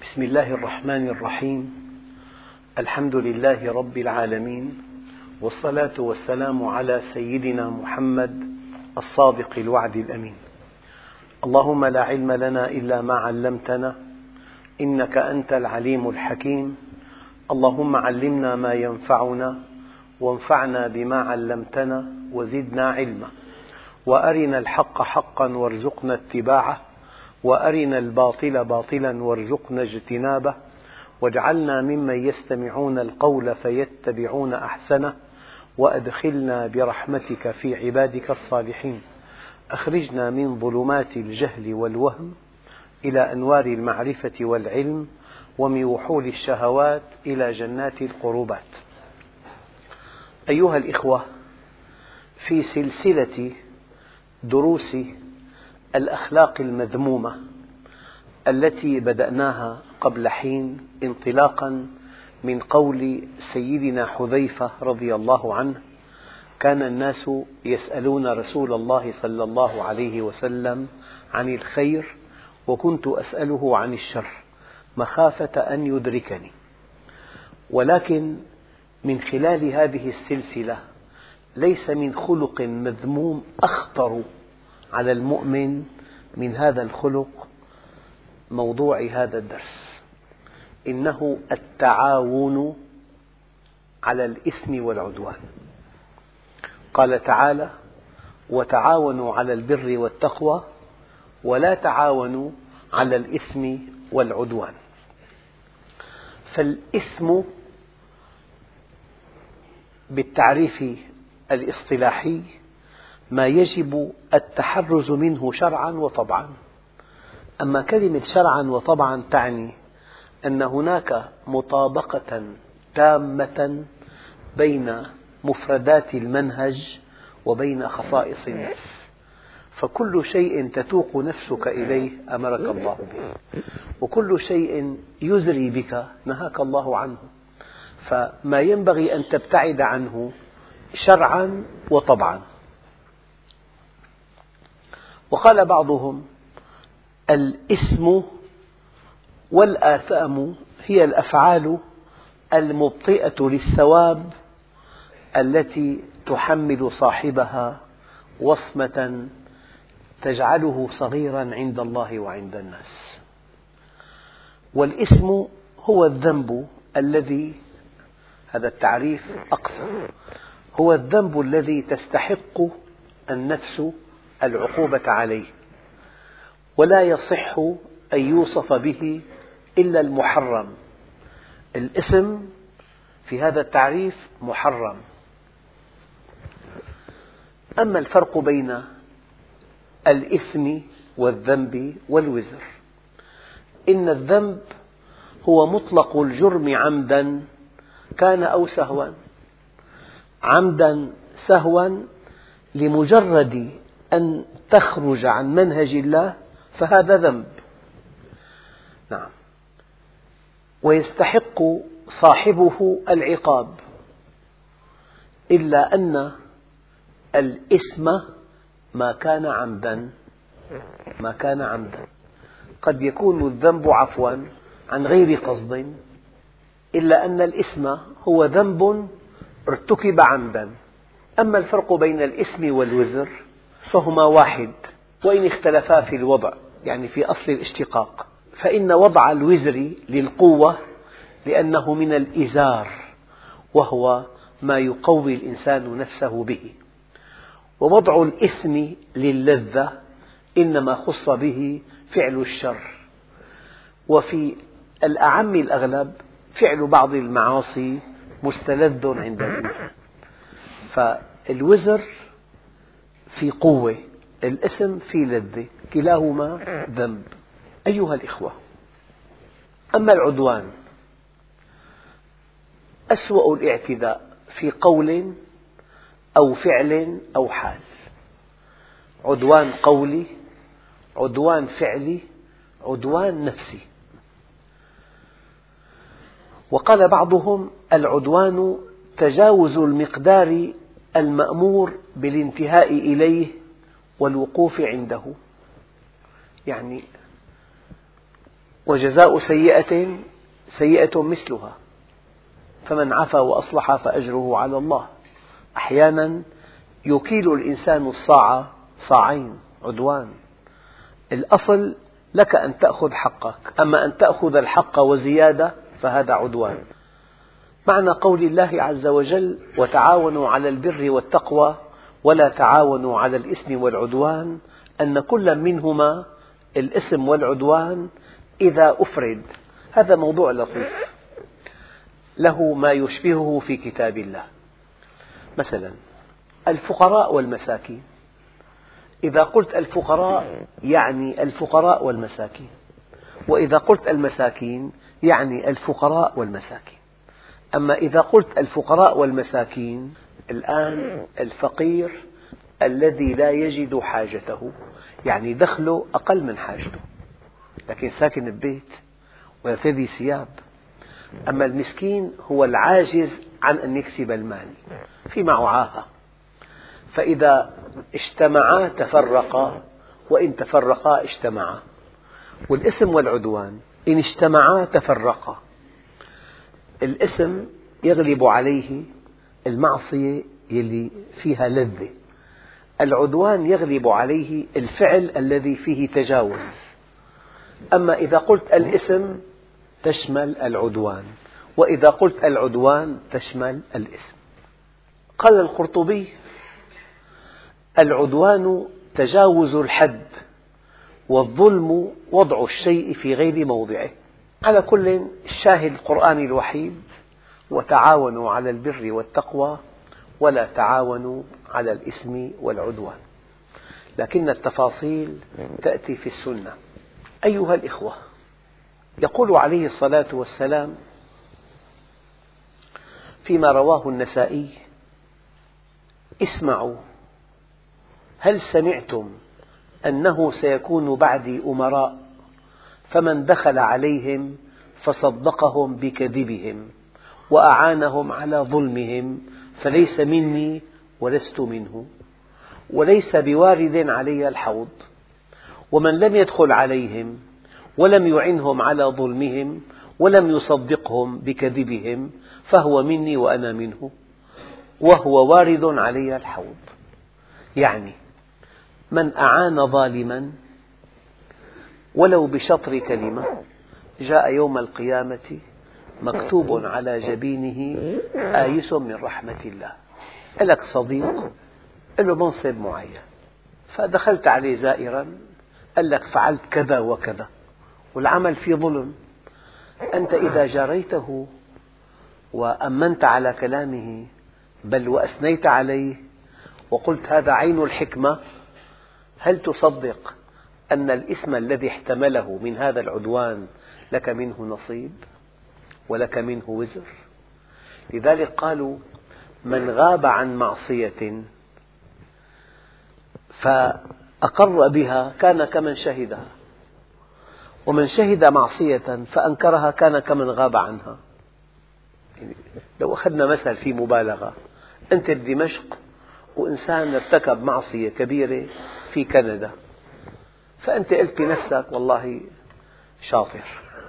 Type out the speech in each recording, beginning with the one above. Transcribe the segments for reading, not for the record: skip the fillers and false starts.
بسم الله الرحمن الرحيم. الحمد لله رب العالمين، والصلاة والسلام على سيدنا محمد الصادق الوعد الأمين. اللهم لا علم لنا إلا ما علمتنا إنك أنت العليم الحكيم. اللهم علمنا ما ينفعنا وانفعنا بما علمتنا وزدنا علما، وأرنا الحق حقا وارزقنا اتباعه، وأرنا الباطل باطلا وارزقنا اجتنابه، واجعلنا ممن يستمعون القول فيتبعون أحسنه، وأدخلنا برحمتك في عبادك الصالحين. أخرجنا من ظلمات الجهل والوهم إلى أنوار المعرفة والعلم، ومن وحول الشهوات إلى جنات القربات. أيها الإخوة، في سلسلة دروس الأخلاق المذمومة التي بدأناها قبل حين انطلاقا من قول سيدنا حذيفة رضي الله عنه: كان الناس يسألون رسول الله صلى الله عليه وسلم عن الخير، وكنت أسأله عن الشر مخافة أن يدركني. ولكن من خلال هذه السلسلة ليس من خلق مذموم أخطر على المؤمن من هذا الخلق موضوع هذا الدرس، إنه التعاون على الإثم والعدوان. قال تعالى: وتعاونوا على البر والتقوى ولا تعاونوا على الإثم والعدوان. فالإثم بالتعريف الاصطلاحي ما يجب التحرز منه شرعا وطبعا. أما كلمة شرعا وطبعا تعني أن هناك مطابقة تامة بين مفردات المنهج وبين خصائص النفس، فكل شيء تتوق نفسك إليه أمرك الله به، وكل شيء يزري بك نهاك الله عنه، فما ينبغي أن تبتعد عنه شرعا وطبعا. وقال بعضهم: الإثم والآثام هي الأفعال المبطئة للثواب التي تحمل صاحبها وصمة تجعله صغيرا عند الله وعند الناس. والإثم هو الذنب الذي، هذا التعريف أقصر، هو الذنب الذي تستحق النفس العقوبة عليه، ولا يصح أن يوصف به إلا المحرم. الإثم في هذا التعريف محرم. أما الفرق بين الإثم والذنب والوزر: إن الذنب هو مطلق الجرم عمدا كان أو سهوا. عمدا سهوا لمجرد أن تخرج عن منهج الله فهذا ذنب، نعم، ويستحق صاحبه العقاب، إلا أن الإثم ما كان عمدا. قد يكون الذنب عفوا عن غير قصد، إلا أن الإثم هو ذنب ارتكب عمدا. أما الفرق بين الإثم والوزر فهما واحد، وإن اختلفا في الوضع، يعني في أصل الاشتقاق. فإن وضع الوزر للقوة لأنه من الإزار، وهو ما يقوي الإنسان نفسه به. ووضع الإثم للذة إنما خص به فعل الشر، وفي الأعم الأغلب فعل بعض المعاصي مستلذ عند الإنسان. فالوزر في قوة، الإثم في لذة، كلاهما ذنب. أيها الإخوة، أما العدوان أسوأ الاعتداء في قول أو فعل أو حال. عدوان قولي، عدوان فعلي، عدوان نفسي. وقال بعضهم: العدوان تجاوز المقدار المأمور بالانتهاء إليه والوقوف عنده. يعني وجزاء سيئة سيئة مثلها، فمن عفا وأصلح فأجره على الله. أحيانا يكيل الإنسان الصاع صاعين، عدوان. الأصل لك أن تأخذ حقك، أما أن تأخذ الحق وزيادة فهذا عدوان. معنى قول الله عز وجل: وتعاونوا على البر والتقوى ولا تعاونوا على الإثم والعدوان، أن كل منهما، الإثم والعدوان، إذا أفرد، هذا موضوع لطيف له ما يشبهه في كتاب الله. مثلا الفقراء والمساكين، إذا قلت الفقراء يعني الفقراء والمساكين، وإذا قلت المساكين يعني الفقراء والمساكين. أما إذا قلت الفقراء والمساكين، الآن الفقير الذي لا يجد حاجته، يعني دخله أقل من حاجته لكن ساكن ببيت ويرتدي ثياب. أما المسكين هو العاجز عن أن يكسب المال، في معه عاهة، فإذا اجتمعا تفرقا، وإن تفرقا اجتمعا. والإثم والعدوان إن اجتمعا تفرقا. الإثم يغلب عليه المعصية التي فيها لذة، العدوان يغلب عليه الفعل الذي فيه تجاوز. أما إذا قلت الإثم تشمل العدوان، وإذا قلت العدوان تشمل الإثم. قال القرطبي: العدوان تجاوز الحد، والظلم وضع الشيء في غير موضعه. على كل، الشاهد القرآني الوحيد: وتعاونوا على البر والتقوى ولا تعاونوا على الإثم والعدوان. لكن التفاصيل تأتي في السنة. أيها الإخوة، يقول عليه الصلاة والسلام فيما رواه النسائي: اسمعوا، هل سمعتم أنه سيكون بعدي أمراء، فمن دخل عليهم فصدقهم بكذبهم وأعانهم على ظلمهم فليس مني ولست منه، وليس بوارد علي الحوض، ومن لم يدخل عليهم ولم يعنهم على ظلمهم ولم يصدقهم بكذبهم فهو مني وأنا منه، وهو وارد علي الحوض. يعني من أعان ظالما ولو بشطر كلمة جاء يوم القيامة مكتوب على جبينه آيس من رحمة الله. لك صديق له منصب معين، فدخلت عليه زائرا، قال لك فعلت كذا وكذا والعمل فيه ظلم، أنت إذا جاريته وأمنت على كلامه بل وأثنيت عليه وقلت هذا عين الحكمة، هل تصدق أن الإثم الذي احتمله من هذا العدوان لك منه نصيب ولك منه وزر؟ لذلك قالوا: من غاب عن معصية فأقر بها كان كمن شهدها، ومن شهد معصية فأنكرها كان كمن غاب عنها. يعني لو أخذنا مثل في مبالغة، أنت بدمشق وإنسان ارتكب معصية كبيرة في كندا، فأنت قلت بنفسك والله شاطر،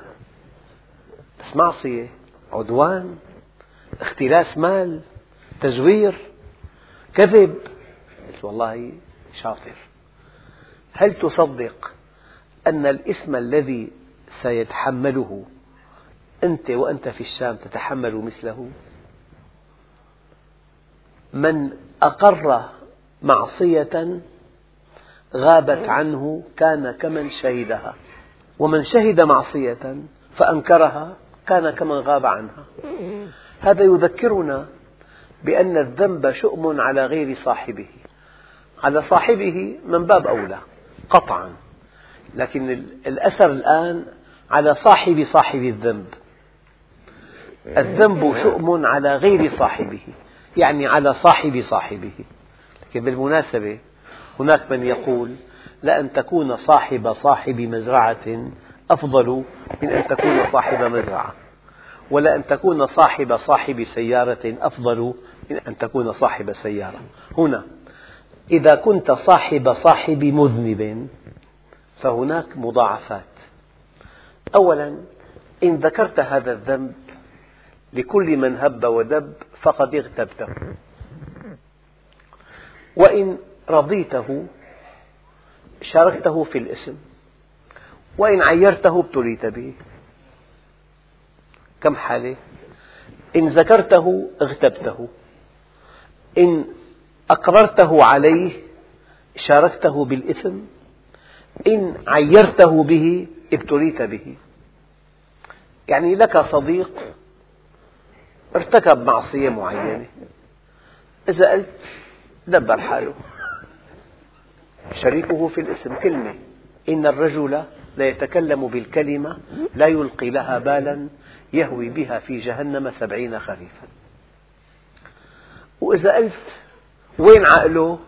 بس معصية، عدوان، اختلاس مال، تزوير، كذب، قلت والله شاطر. هل تصدق أن الإثم الذي سيتحمله أنت وأنت في الشام تتحمل مثله؟ من أقر معصية غابت عنه كان كمن شهدها، ومن شهد معصية فأنكرها كان كمن غاب عنها. هذا يذكرنا بأن الذنب شؤم على غير صاحبه، على صاحبه من باب أولى قطعا، لكن الأثر الآن على صاحب الذنب. الذنب شؤم على غير صاحبه، يعني على صاحبه. لكن بالمناسبة هناك من يقول: لأن تكون صاحب مزرعة أفضل من أن تكون صاحب مزرعة، ولأن تكون صاحب سيارة أفضل من أن تكون صاحب سيارة. هنا إذا كنت صاحب مذنب فهناك مضاعفات، أولا، إن ذكرت هذا الذنب لكل من هب ودب فقد اغتبته، وإن رضيته شاركته في الإثم، وإن عيرته ابتليت به. كم حالة؟ إن ذكرته اغتبته، إن أقررته عليه شاركته بالإثم، إن عيرته به ابتليت به. يعني لك صديق ارتكب معصية معينة، إذا قلت دبر حاله، شريكه في الإثم. كلمة: إن الرجل ليتكلم بالكلمة لا يلقي لها بالا يهوي بها في جهنم 70 خريفا. وإذا قلت وين عقله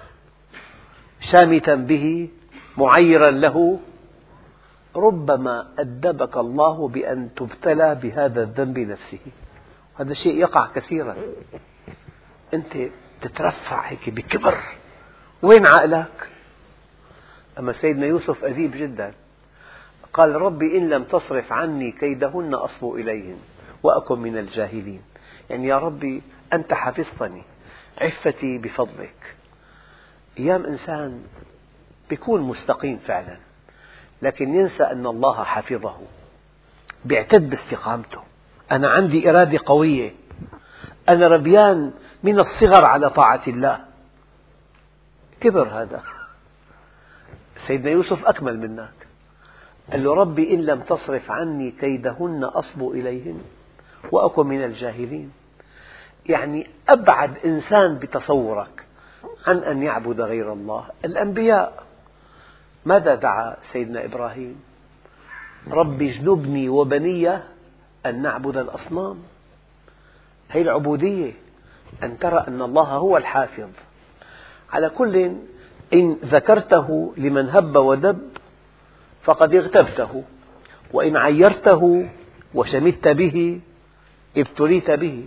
شامتا به معيرا له، ربما أدبك الله بأن تبتلى بهذا الذنب نفسه. هذا الشيء يقع كثيرا، أنت تترفع هيك بكبر، وين عقلك؟ أما سيدنا يوسف أديب جدا، قال: ربي إن لم تصرف عني كيدهن أصب إليهن وأكن من الجاهلين. يعني يا ربي أنت حفظتني، عفتي بفضلك. أيام إنسان يكون مستقيم فعلا، لكن ينسى أن الله حفظه، بيعتد باستقامته. أنا عندي إرادة قوية، أنا ربيان من الصغر على طاعة الله. كبر هذا. سيدنا يوسف أكمل منك، قال له: ربي إن لم تصرف عني كيدهن أصب إليهن وأكن من الجاهلين. يعني أبعد إنسان بتصورك عن أن يعبد غير الله الأنبياء. ماذا دعا سيدنا إبراهيم؟ ربي اجنبني وبني أن نعبد الأصنام. هذه العبودية، أن ترى أن الله هو الحافظ. على كل، إن ذكرته لمن هب ودب فقد اغتبته، وإن عيرته وشمت به ابتليت به.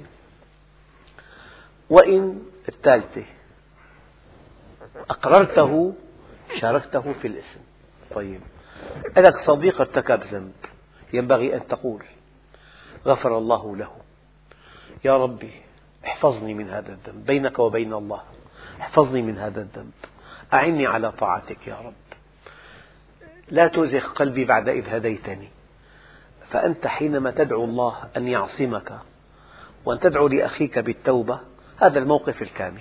وإن الثالثة أقررته شاركته في الإثم. طيب، لك صديق ارتكب ذنب، ينبغي أن تقول: غفر الله له، يا ربي احفظني من هذا الذنب، بينك وبين الله، احفظني من هذا الذنب، أعني على طاعتك يا رب، لا تزغ قلبي بعد إذ هديتني. فأنت حينما تدعو الله أن يعصمك وأن تدعو لأخيك بالتوبة، هذا الموقف الكامل.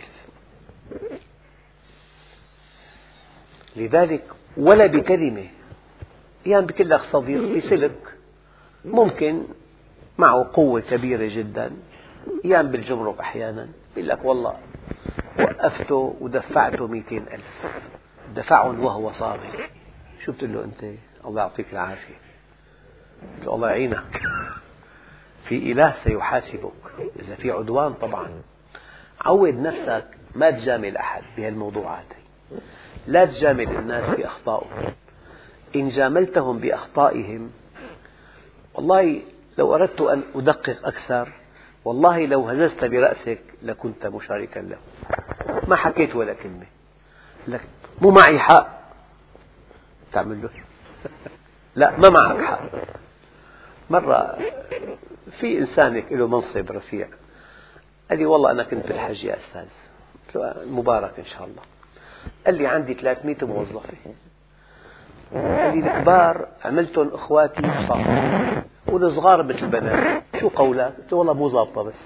لذلك ولا بكلمة، يعني بيقول لك صديق بسلك ممكن معه قوة كبيرة جدا، يعني بالجمرك أحيانا يقول لك: والله وقفته ودفعته 200,000، دفعهم وهو صاغر. شو بتقول له أنت؟ الله يعطيك العافية. قلت له: الله يعينك، في إله سيحاسبك إذا في عدوان. طبعا عود نفسك ما تجامل أحد بهالموضوعات، لا تجامل الناس بأخطائهم. إن جاملتهم بأخطائهم، والله لو أردت أن أدقق أكثر، والله لو هززت برأسك لكنت مشاركا له، ما حكيت ولا كلمة. لك مو معي حق تعمل له لا، ما معك حق. مرة في إنسان له منصب رفيع، قال لي: والله أنا كنت بالحج يا أستاذ. قلت له: مبارك إن شاء الله. قال لي: عندي 300 موظفة. قال لي: الكبار عملتهم أخواتي وصاحبي، والصغار مثل البنات. شو قولك؟ قلت له: والله مو ضابطة. بس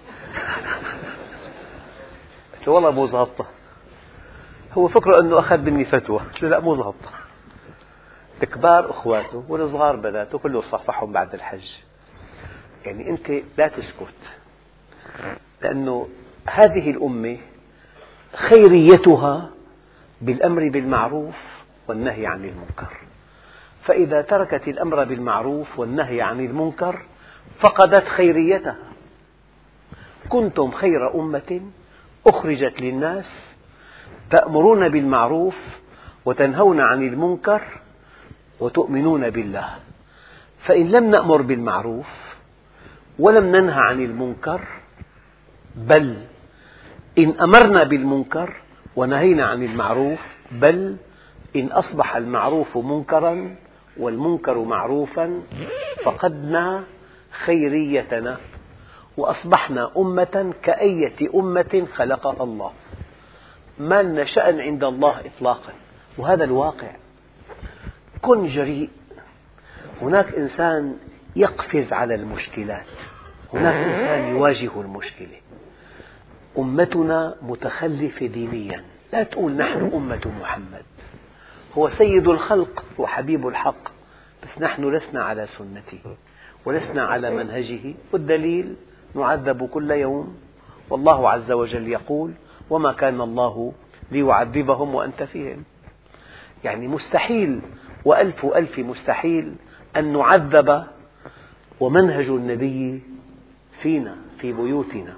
قلت له: والله مو ضابطة. هو فكره أنه أخذ مني فتوى. قلت له: لا، مو ضابطة. الكبار أخواته والصغار بناته، كله صفحهم بعد الحج. يعني أنت لا تسكت، لأنه هذه الأمة خيريتها بالأمر بالمعروف والنهي عن المنكر. فإذا تركت الأمر بالمعروف والنهي عن المنكر فقدت خيريتها. كنتم خير أمة أخرجت للناس تأمرون بالمعروف وتنهون عن المنكر وتؤمنون بالله. فإن لم نأمر بالمعروف ولم ننهى عن المنكر، بل إن أمرنا بالمنكر ونهينا عن المعروف، بل إن أصبح المعروف منكرا والمنكر معروفا فقدنا خيريتنا وأصبحنا أمة كأية أمة خلقها الله، ما لنا شأن عند الله إطلاقا. وهذا الواقع. كن جريء. هناك إنسان يقفز على المشكلات، هناك إنسان يواجه المشكلة. أمتنا متخلفة دينيا، لا تقول نحن أمة محمد، هو سيد الخلق وحبيب الحق، بس نحن لسنا على سنته ولسنا على منهجه، والدليل نعذب كل يوم، والله عز وجل يقول: وما كان الله ليعذبهم وأنت فيهم. يعني مستحيل وألف ألف مستحيل أن نعذب ومنهج النبي فينا في بيوتنا.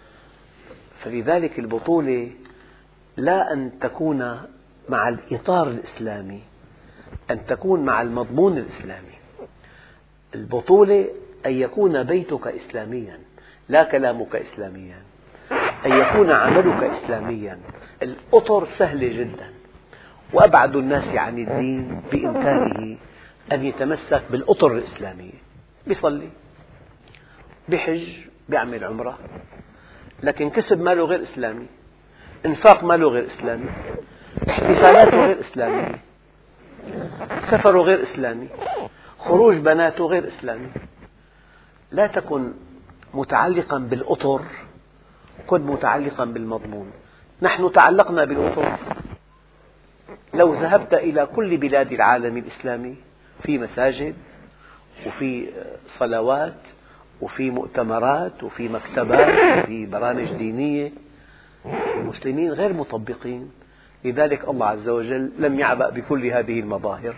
فلذلك البطولة لا أن تكون مع الإطار الإسلامي، أن تكون مع المضمون الإسلامي. البطولة أن يكون بيتك إسلاميا، لا كلامك إسلاميا، أن يكون عملك إسلاميا. الأطر سهلة جدا، وأبعد الناس عن الدين بإمكانه أن يتمسك بالأطر الإسلامية. بيصلي، بحج، بيعمل عمرة، لكن كسب ماله غير إسلامي، إنفاق ماله غير إسلامي، احتفالاته غير إسلامية، سفره غير إسلامي، خروج بناته غير إسلامي. لا تكن متعلقا بالأطر، كن متعلقا بالمضمون. نحن تعلقنا بالأطر. لو ذهبت إلى كل بلاد العالم الإسلامي في مساجد وفي صلوات وفي مؤتمرات وفي مكتبات وفي برامج دينية، المسلمين غير مطبقين. لذلك الله عز وجل لم يعبأ بكل هذه المظاهر،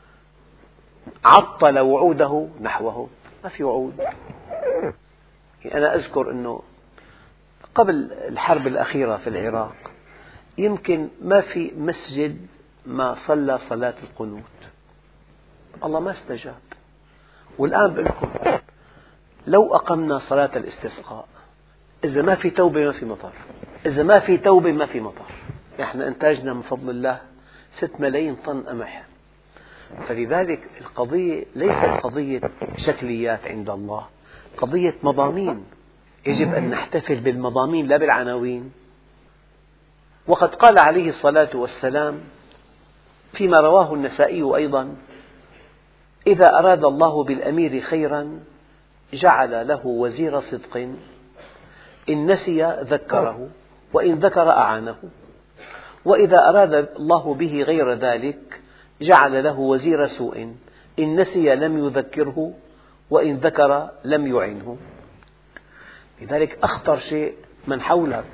عطل وعوده نحوه، ما في وعود. أنا أذكر أنه قبل الحرب الأخيرة في العراق يمكن ما في مسجد ما صلى صلاة القنوت، الله ما استجاب. والآن بقول لكم لو أقمنا صلاة الاستسقاء، إذا ما في توبة ما في مطر، إذا ما في توبة ما في مطر. نحن إنتاجنا من فضل الله 6 ملايين طن قمح. فلذلك القضية ليست قضية شكليات عند الله، قضية مضامين. يجب أن نحتفل بالمضامين لا بالعناوين. وقد قال عليه الصلاة والسلام فيما رواه النسائي أيضا: إذا أراد الله بالأمير خيرا جعل له وزير صدق، إن نسي ذكره وإن ذكر أعانه، وإذا أراد الله به غير ذلك جعل له وزير سوء، إن نسي لم يذكره وإن ذكر لم يعنه. لذلك أخطر شيء من حولك،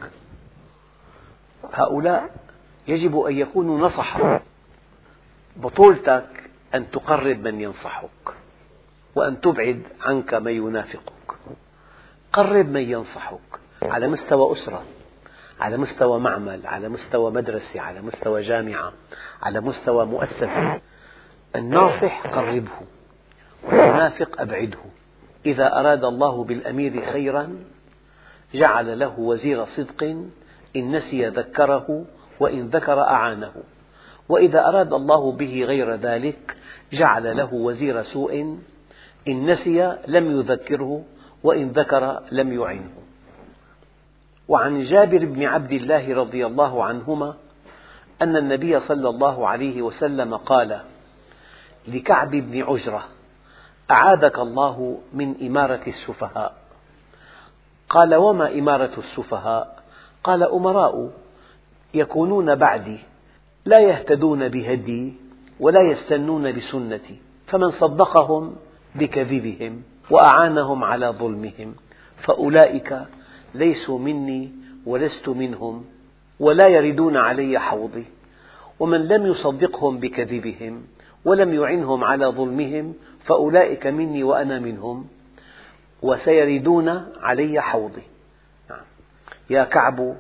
هؤلاء يجب أن يكونوا نصحا. بطولتك أن تقرب من ينصحك وأن تبعد عنك من ينافقك. قرب من ينصحك على مستوى أسرة، على مستوى معمل، على مستوى مدرسة، على مستوى جامعة، على مستوى مؤسسة. الناصح قربه والمنافق أبعده. إذا أراد الله بالأمير خيرا جعل له وزير صدق، إن نسي ذكره وإن ذكر أعانه، وإذا أراد الله به غير ذلك جعل له وزير سوء، إن نسي لم يذكره وإن ذكر لم يعنه. وعن جابر بن عبد الله رضي الله عنهما أن النبي صلى الله عليه وسلم قال لكعب بن عجرة: أعاذك الله من إمارة السفهاء. قال: وما إمارة السفهاء؟ قال: أمراء يكونون بعدي لا يهتدون بهدي ولا يستنون بسنتي، فمن صدقهم بكذبهم وأعانهم على ظلمهم فأولئك ليسوا مني ولست منهم ولا يردون علي حوضي، ومن لم يصدقهم بكذبهم ولم يعنهم على ظلمهم فأولئك مني وأنا منهم وسيردون علي حوضي. يا كعب،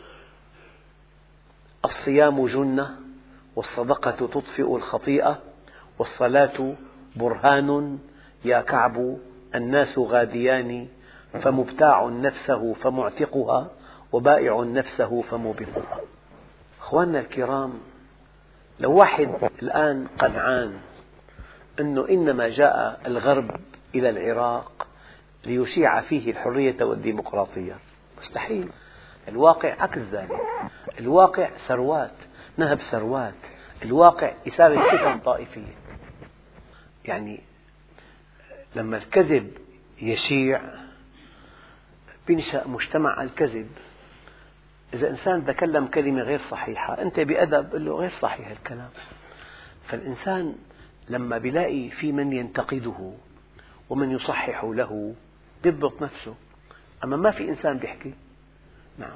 الصيام جنة، والصدقة تطفئ الخطيئة، والصلاة برهان. يا كعب، الناس غاديان، فمبتاع نفسه فمعتقها وبائع نفسه فموبقها. أخواننا الكرام، لو واحد الآن قنعان أنه إنما جاء الغرب إلى العراق ليشيع فيه الحرية والديمقراطية. مستحيل. الواقع عكس ذلك. الواقع ثروات، نهب ثروات. الواقع إثارة فتن طائفية. يعني لما الكذب يشيع بينشأ مجتمع على الكذب. إذا إنسان تكلم كلمة غير صحيحة أنت بأدب قل له غير صحيح الكلام. فالإنسان لما بيلاقي في من ينتقده ومن يصحح له بيضبط نفسه، أما ما في إنسان بيحكي. نعم.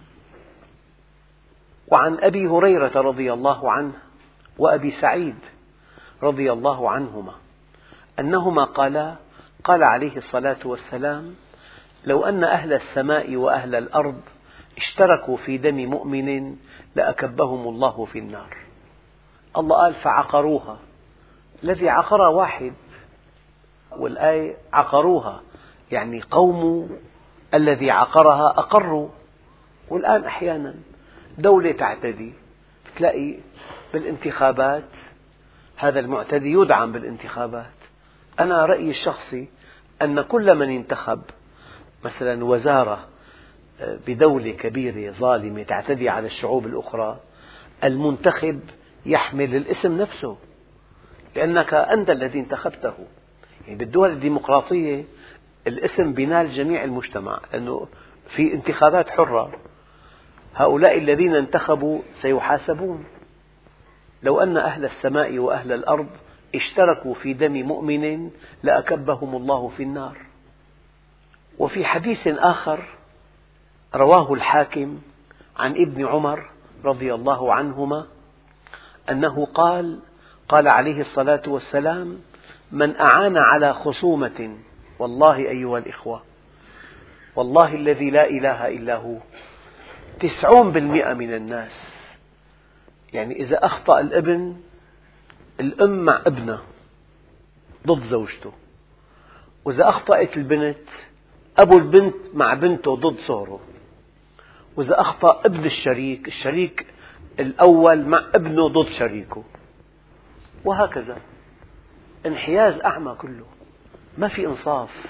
وعن أبي هريرة رضي الله عنه وأبي سعيد رضي الله عنهما أنهما قالا: قال عليه الصلاة والسلام: لو أن أهل السماء وأهل الأرض اشتركوا في دم مؤمن لأكبهم الله في النار. الله قال: فعقروها. الذي عقرها واحد، والآية عقروها يعني قوم الذي عقرها أقروا. والآن أحيانا دولة تعتدي، تلاقي بالانتخابات هذا المعتدي يدعم بالانتخابات. أنا رأيي الشخصي أن كل من ينتخب مثلا وزارة بدولة كبيرة ظالمة تعتدي على الشعوب الأخرى، المنتخب يحمل الاسم نفسه، لأنك أنت الذي انتخبته. يعني بالدول الديمقراطية الاسم بينال جميع المجتمع، لأنه في انتخابات حرة. هؤلاء الذين انتخبوا سيحاسبون. لو أن أهل السماء وأهل الأرض اشتركوا في دم مؤمن لأكبهم الله في النار. وفي حديث آخر رواه الحاكم عن ابن عمر رضي الله عنهما أنه قال: قال عليه الصلاة والسلام: من أعان على خصومة، والله أيها الإخوة، والله الذي لا إله إلا هو، 90% من الناس، يعني إذا أخطأ الابن، الأم مع ابنه ضد زوجته، وإذا أخطأت البنت، أبو البنت مع بنته ضد صهره، وإذا أخطأ ابن الشريك، الشريك الأول مع ابنه ضد شريكه، وهكذا. انحياز أعمى كله، ما في إنصاف،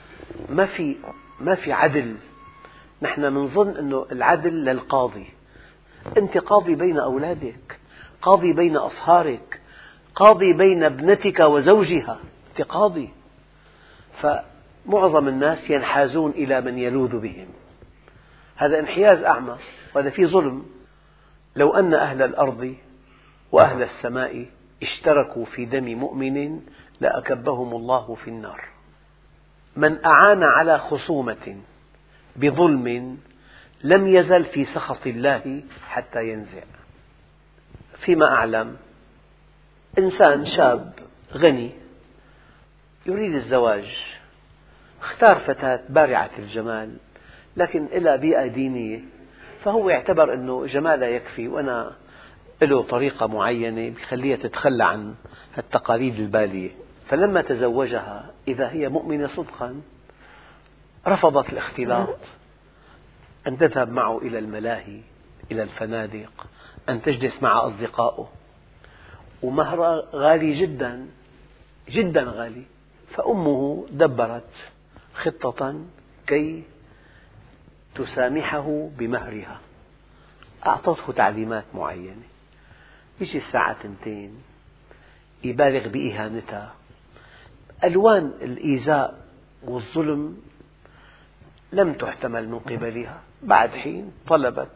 ما في عدل. نحن نظن أن العدل للقاضي. أنت قاضي بين أولادك، قاضي بين أصهارك، قاضي بين ابنتك وزوجها، أنت قاضي. فمعظم الناس ينحازون إلى من يلوذ بهم. هذا انحياز أعمى، وهذا فيه ظلم. لو أن أهل الأرض وأهل السماء اشتركوا في دم مؤمن لأكبهم الله في النار. من أعان على خصومة بظلم لم يزل في سخط الله حتى ينزع. فيما أعلم إنسان شاب غني يريد الزواج، اختار فتاة بارعة الجمال لكن لها بيئة دينية، فهو يعتبر أنه جمالها يكفي، وأنا له طريقة معينة بخليها تتخلى عن التقاليد البالية. فلما تزوجها إذا هي مؤمنة صدقا رفضت الاختلاط، أن تذهب معه إلى الملاهي، إلى الفنادق، أن تجلس مع أصدقائه، ومهرها غالي جدا جدا غالي. فأمه دبرت خطة كي تسامحه بمهرها، أعطته تعليمات معينة. يجي الساعة 2 يبالغ بإهانتها، ألوان الإيذاء والظلم لم تحتمل من قبلها. بعد حين طلبت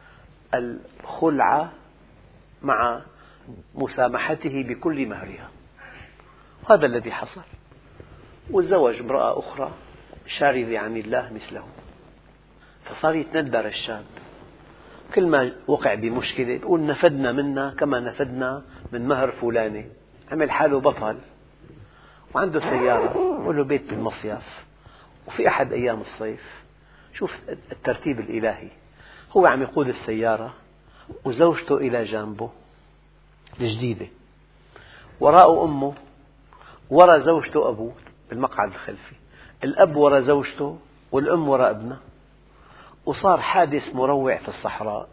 الخلع مع مسامحته بكل مهرها، هذا الذي حصل. وتزوج امرأة أخرى شاردة عن الله مثله. فصار يتندر الشاب، كل ما وقع بمشكلة يقول نفدنا منها كما نفدنا من مهر فلانة. عمل حاله بطل، وعنده سيارة وله بيت بالمصيف، وفي أحد أيام الصيف، شوف الترتيب الإلهي، هو عم يقود السيارة وزوجته إلى جانبه الجديدة، وراءه أمه، وراء زوجته أبوه بالمقعد الخلفي، الأب وراء زوجته والأم وراء ابنه. وصار حادث مروع في الصحراء،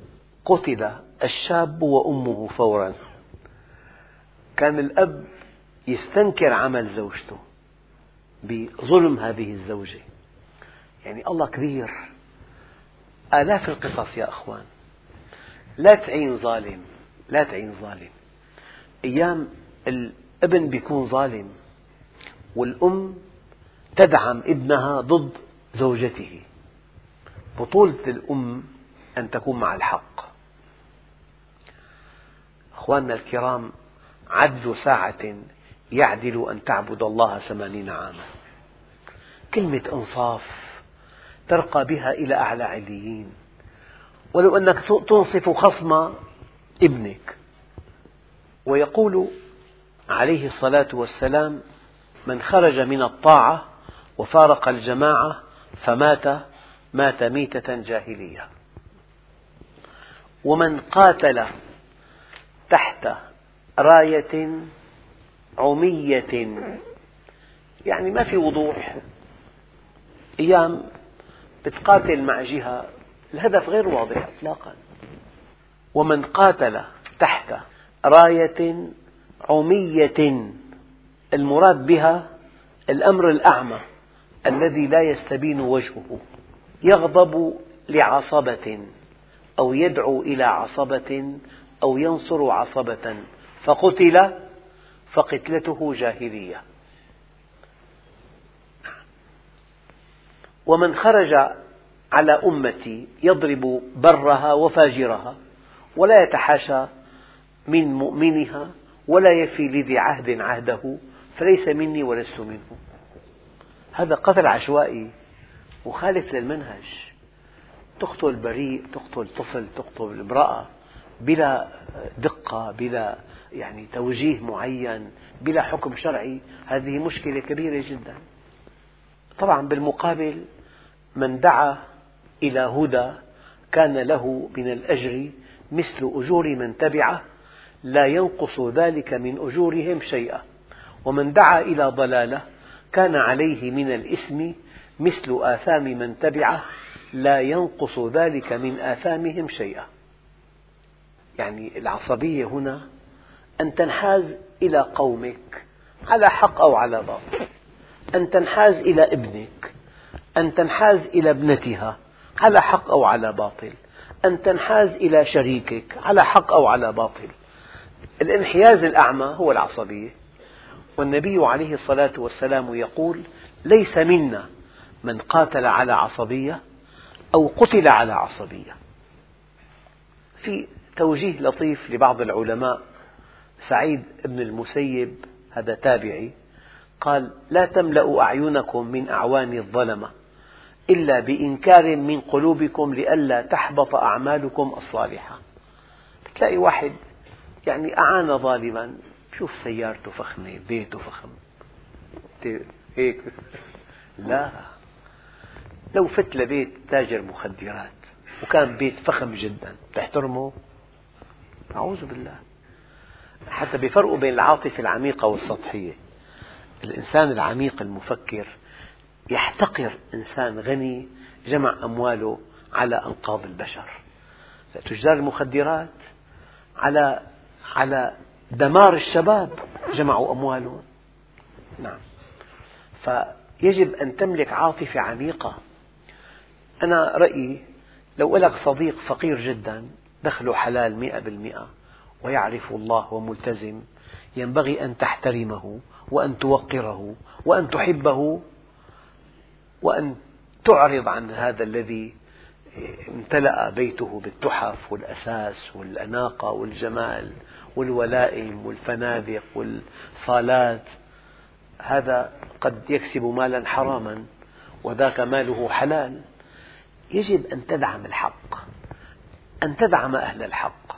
قتل الشاب وأمه فورا. كان الأب يستنكر عمل زوجته بظلم هذه الزوجة. يعني الله كبير. آلاف القصص يا أخوان. لا تعين ظالم، لا تعين ظالم. أيام الابن بيكون ظالم والأم تدعم ابنها ضد زوجته. بطولة الأم أن تكون مع الحق. أخواننا الكرام، عدل ساعة يعدل أن تعبد الله 80 عاما. كلمة إنصاف ترقى بها إلى أعلى عليين. ولو أنك تنصف خصم ابنك. ويقول عليه الصلاة والسلام: من خرج من الطاعة وفارق الجماعة فمات مات ميتة جاهلية. ومن قاتل تحت راية عمية، يعني ما في وضوح. أيام بتقاتل مع جهة الهدف غير واضح إطلاقا. ومن قاتل تحت راية عمية، المراد بها الأمر الأعمى الذي لا يستبين وجهه، يغضب لعصبة أو يدعو إلى عصبة أو ينصر عصبة فقتل فقتلته جاهلية. ومن خرج على أمتي يضرب برها وفاجرها ولا يتحاشى من مؤمنها ولا يفي لذي عهد عهده فليس مني ولست منه. هذا قتل عشوائي مخالف للمنهج. تقتل بريء، تقتل طفل، تقتل امرأة بلا دقة، بلا توجيه معين، بلا حكم شرعي. هذه مشكلة كبيرة جدا. طبعا بالمقابل من دعا إلى هدى كان له من الأجر مثل أجور من تبعه لا ينقص ذلك من أجورهم شيئا، ومن دعا إلى ضلالة كان عليه من الإثم مثل آثام من تبعه لا ينقص ذلك من آثامهم شيئا. يعني العصبية هنا أن تنحاز إلى قومك على حق أو على باطل، أن تنحاز إلى ابنك، أن تنحاز إلى ابنتها على حق أو على باطل، أن تنحاز إلى شريكك على حق أو على باطل. الانحياز الأعمى هو العصبية. والنبي عليه الصلاة والسلام يقول: ليس منا من قاتل على عصبية أو قتل على عصبية. في توجيه لطيف لبعض العلماء، سعيد بن المسيب هذا تابعي قال: لا تملأوا أعينكم من أعوان الظلمة إلا بإنكار من قلوبكم لئلا تحبط أعمالكم الصالحة. تلاقي واحد أعان ظالما، شوف سيارته فخمة، بيته فخم، هيك. لا، لو فت لبيت تاجر مخدرات وكان بيت فخم جدا تحترمه؟ أعوذ بالله. حتى بيفرقوا بين العاطفة العميقة والسطحية. الإنسان العميق المفكر يحتقر إنسان غني جمع أمواله على أنقاض البشر. تجار المخدرات على دمار الشباب جمعوا أموالهم. نعم. فيجب أن تملك عاطفة عميقة. أنا رأيي لو لك صديق فقير جدا دخله حلال 100% ويعرف الله وملتزم، ينبغي أن تحترمه وأن توقره وأن تحبه وأن تعرض عن هذا الذي امتلأ بيته بالتحف والأثاث والأناقة والجمال والولائم والفنادق والصالات. هذا قد يكسب مالا حراما وذاك ماله حلال. يجب أن تدعم الحق، أن تدعم أهل الحق.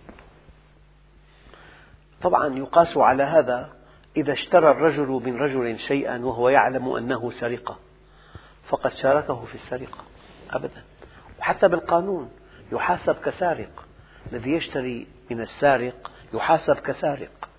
طبعا يقاس على هذا إذا اشترى الرجل من رجل شيئا وهو يعلم أنه سرقة فقد شاركه في السرقة أبدا. وحتى بالقانون يحاسب كسارق، الذي يشتري من السارق يحاسب كسارق.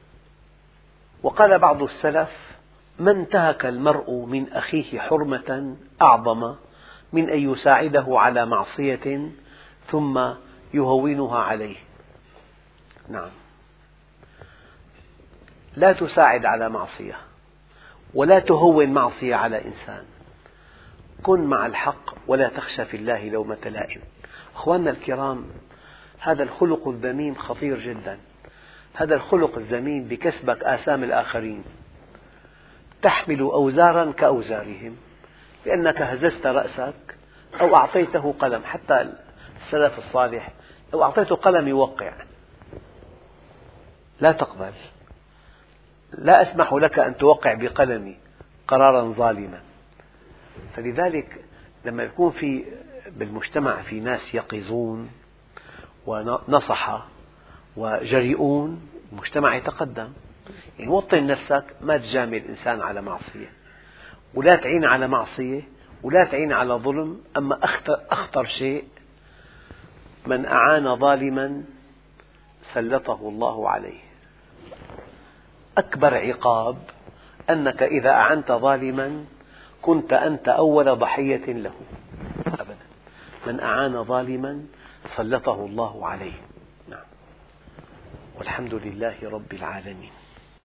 وقال بعض السلف: ما انتهك المرء من أخيه حرمة أعظم من أن يساعده على معصية ثم يهونها عليه. نعم. لا تساعد على معصية ولا تهون معصية على إنسان. كن مع الحق ولا تخشى في الله لومة لائم. أخواننا الكرام، هذا الخلق الذميم خطير جدا. هذا الخلق الذميم بكسبك آثام الآخرين، تحمل أوزارا كأوزارهم لأنك هززت رأسك أو أعطيته قلم. حتى السلف الصالح لو أعطيته قلم يوقع لا تقبل، لا أسمح لك أن توقع بقلمي قرارا ظالما. فلذلك لما يكون بالمجتمع في ناس يقظون ونصحة وجريئون، المجتمع يتقدم. يعني وطن نفسك، ما تجامل إنسان على معصية، ولا تعين على معصية، ولا تعين على ظلم. أما أخطر شيء، من أعان ظالما سلطه الله عليه. أكبر عقاب أنك إذا أعنت ظالما كنت أنت أول ضحية له. أبدا، من أعان ظالما سلطه الله عليه. نعم. والحمد لله رب العالمين.